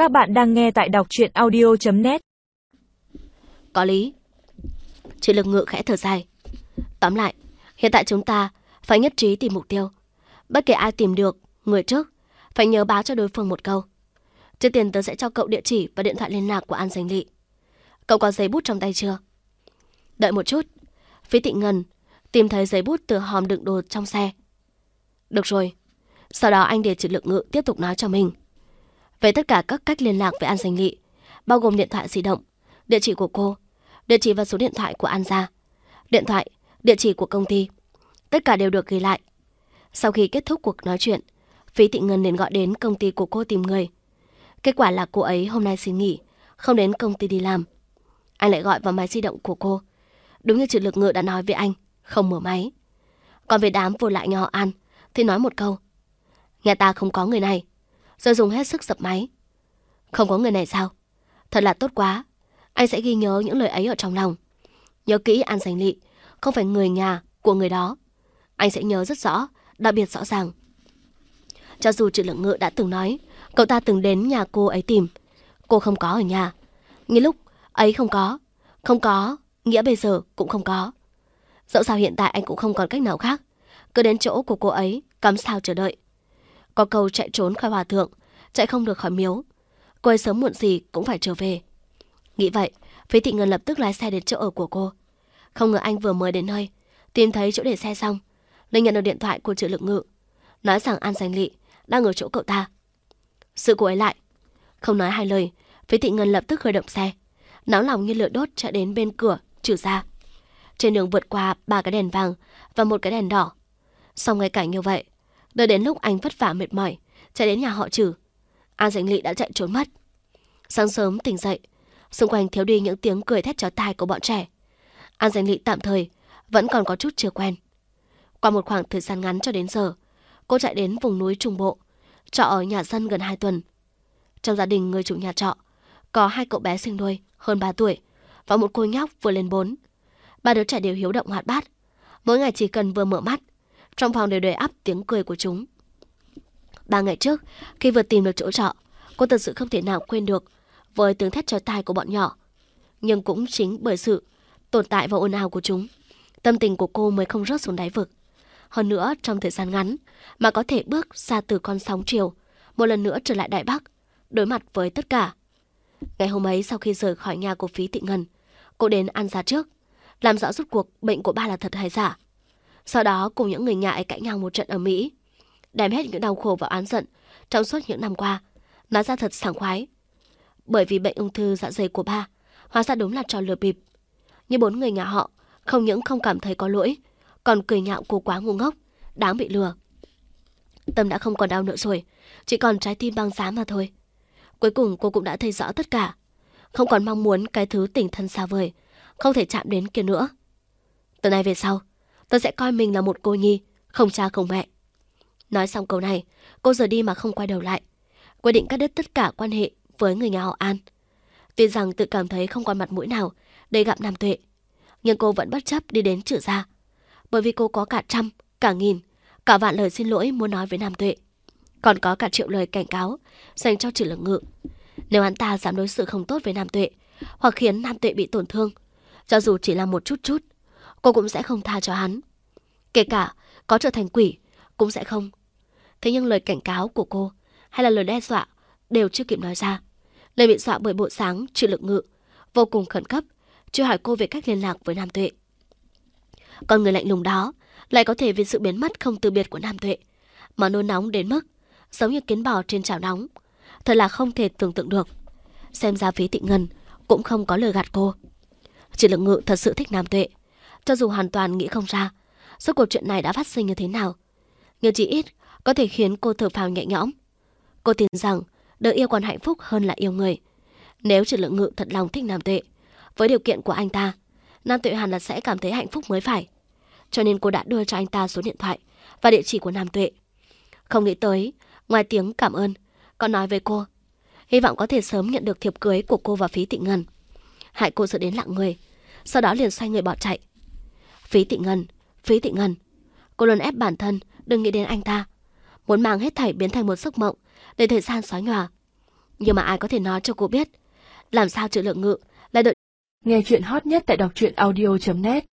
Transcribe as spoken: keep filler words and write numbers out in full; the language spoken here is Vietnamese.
Các bạn đang nghe tại đọc truyện audio chấm net. Có lý. Chị Lực Ngự khẽ thở dài. Tóm lại, hiện tại chúng ta phải nhất trí tìm mục tiêu. Bất kể ai tìm được người trước, phải nhớ báo cho đối phương một câu. Trước tiên tớ sẽ cho cậu địa chỉ và điện thoại liên lạc của An Dành Lị. Cậu có giấy bút trong tay chưa? Đợi một chút. Phí Tịnh Ngân tìm thấy giấy bút từ hòm đựng đồ trong xe. Được rồi. Sau đó anh để chị Lực Ngự tiếp tục nói cho mình về tất cả các cách liên lạc với An Dành Lị, bao gồm điện thoại di động, địa chỉ của cô, địa chỉ và số điện thoại của An gia, điện thoại, địa chỉ của công ty. Tất cả đều được ghi lại. Sau khi kết thúc cuộc nói chuyện, Phí Tịnh Ngân liền gọi đến công ty của cô tìm người. Kết quả là cô ấy hôm nay xin nghỉ, không đến công ty đi làm. Anh lại gọi vào máy di động của cô. Đúng như chị Lực Ngự đã nói với anh, không mở máy. Còn về đám vô lại nhà họ An thì nói một câu: nhà ta không có người này. Rồi dùng hết sức dập máy. Không có người này sao? Thật là tốt quá. Anh sẽ ghi nhớ những lời ấy ở trong lòng. Nhớ kỹ An Dành Lị không phải người nhà của người đó. Anh sẽ nhớ rất rõ, đặc biệt rõ ràng. Cho dù chị Lực Ngự đã từng nói cậu ta từng đến nhà cô ấy tìm, cô không có ở nhà. Ngay lúc ấy không có, không có nghĩa bây giờ cũng không có. Dẫu sao hiện tại anh cũng không còn cách nào khác, cứ đến chỗ của cô ấy cắm sao chờ đợi. Có câu chạy trốn khỏi hòa thượng, chạy không được khỏi miếu. Cô ấy sớm muộn gì cũng phải trở về. Nghĩ vậy, Phí Tịnh Ngân lập tức lái xe đến chỗ ở của cô. Không ngờ anh vừa mới đến nơi, tìm thấy chỗ để xe xong, liền nhận được điện thoại của chị Lực Ngự, nói rằng An Dành Lị đang ở chỗ cậu ta. Sự cô ấy lại. Không nói hai lời, Phí Tịnh Ngân lập tức khởi động xe, nóng lòng như lửa đốt chạy đến bên cửa Trừ gia. Trên đường vượt qua ba cái đèn vàng và một cái đèn đỏ. Xong ngay cảnh như vậy, đợi đến lúc anh vất vả mệt mỏi chạy đến nhà họ Trừ, An Dành Lị đã chạy trốn mất. Sáng sớm tỉnh dậy, xung quanh thiếu đi những tiếng cười thét chói tai của bọn trẻ. An Dành Lị tạm thời vẫn còn có chút chưa quen. Qua một khoảng thời gian ngắn cho đến giờ, cô chạy đến vùng núi Trung Bộ, trọ ở nhà dân gần hai tuần. Trong gia đình người chủ nhà trọ có hai cậu bé sinh đôi hơn ba tuổi và một cô nhóc vừa lên bốn. Ba đứa trẻ đều hiếu động hoạt bát. Mỗi ngày chỉ cần vừa mở mắt, trong phòng đều đầy ắp tiếng cười của chúng. Ba ngày trước, khi vừa tìm được chỗ trọ, cô thật sự không thể nào quên được với tiếng thét chói tai của bọn nhỏ. Nhưng cũng chính bởi sự tồn tại và ồn ào của chúng, tâm tình của cô mới không rớt xuống đáy vực. Hơn nữa, trong thời gian ngắn mà có thể bước ra từ con sóng chiều, một lần nữa trở lại Đại Bắc, đối mặt với tất cả. Ngày hôm ấy, sau khi rời khỏi nhà của Phí Tịnh Ngân, cô đến An gia trước, làm rõ rốt cuộc bệnh của ba là thật hay giả. Sau đó cùng những người nhà ấy cãi nhau một trận ở Mỹ, đem hết những đau khổ và oán giận trong suốt những năm qua, nói ra thật sảng khoái. Bởi vì bệnh ung thư dạ dày của ba hóa ra đúng là trò lừa bịp. Như bốn người nhà họ không những không cảm thấy có lỗi, còn cười nhạo cô quá ngu ngốc, đáng bị lừa. Tâm đã không còn đau nữa rồi, chỉ còn trái tim băng giá mà thôi. Cuối cùng cô cũng đã thấy rõ tất cả, không còn mong muốn cái thứ tình thân xa vời, không thể chạm đến kia nữa. Từ nay về sau, tôi sẽ coi mình là một cô nhi, không cha không mẹ. Nói xong câu này, cô rời đi mà không quay đầu lại, quyết định cắt đứt tất cả quan hệ với người nhà họ An. Tuy rằng tự cảm thấy không còn mặt mũi nào để gặp Nam Tuệ, nhưng cô vẫn bất chấp đi đến Trừ gia, bởi vì cô có cả trăm, cả nghìn, cả vạn lời xin lỗi muốn nói với Nam Tuệ, còn có cả triệu lời cảnh cáo dành cho Trừ Lực Ngự. Nếu hắn ta dám đối xử không tốt với Nam Tuệ, hoặc khiến Nam Tuệ bị tổn thương, cho dù chỉ là một chút chút, cô cũng sẽ không tha cho hắn. Kể cả có trở thành quỷ, cũng sẽ không. Thế nhưng lời cảnh cáo của cô hay là lời đe dọa đều chưa kịp nói ra, lời bị dọa bởi bộ dáng Trừ Lực Ngự vô cùng khẩn cấp, chưa hỏi cô về cách liên lạc với Nam Tuệ. Còn người lạnh lùng đó lại có thể vì sự biến mất không từ biệt của Nam Tuệ mà nôn nóng đến mức giống như kiến bò trên chảo nóng, thật là không thể tưởng tượng được. Xem ra Phí Tịnh Ngân cũng không có lừa gạt cô. Trừ Lực Ngự thật sự thích Nam Tuệ, cho dù hoàn toàn nghĩ không ra suốt cuộc chuyện này đã phát sinh như thế nào, nhưng chỉ ít có thể khiến cô thở phào nhẹ nhõm. Cô tin rằng đời yêu còn hạnh phúc hơn là yêu người. Nếu Trừ Lực Ngự thật lòng thích Nam Tuệ, với điều kiện của anh ta, Nam Tuệ hẳn là sẽ cảm thấy hạnh phúc mới phải. Cho nên cô đã đưa cho anh ta số điện thoại và địa chỉ của Nam Tuệ. Không nghĩ tới, ngoài tiếng cảm ơn, còn nói với cô hy vọng có thể sớm nhận được thiệp cưới của cô và Phí Tịnh Ngân. Hại cô sợ đến lặng người, sau đó liền xoay người bỏ chạy. Phí Tịnh Ngân, Phí Tịnh Ngân. Cô luôn ép bản thân đừng nghĩ đến anh ta, muốn mang hết thảy biến thành một giấc mộng để thời gian xóa nhòa. Nhưng mà ai có thể nói cho cô biết làm sao Triệu Lượng Ngự lại đợi. Nghe chuyện hot nhất tại đọc truyện audio chấm net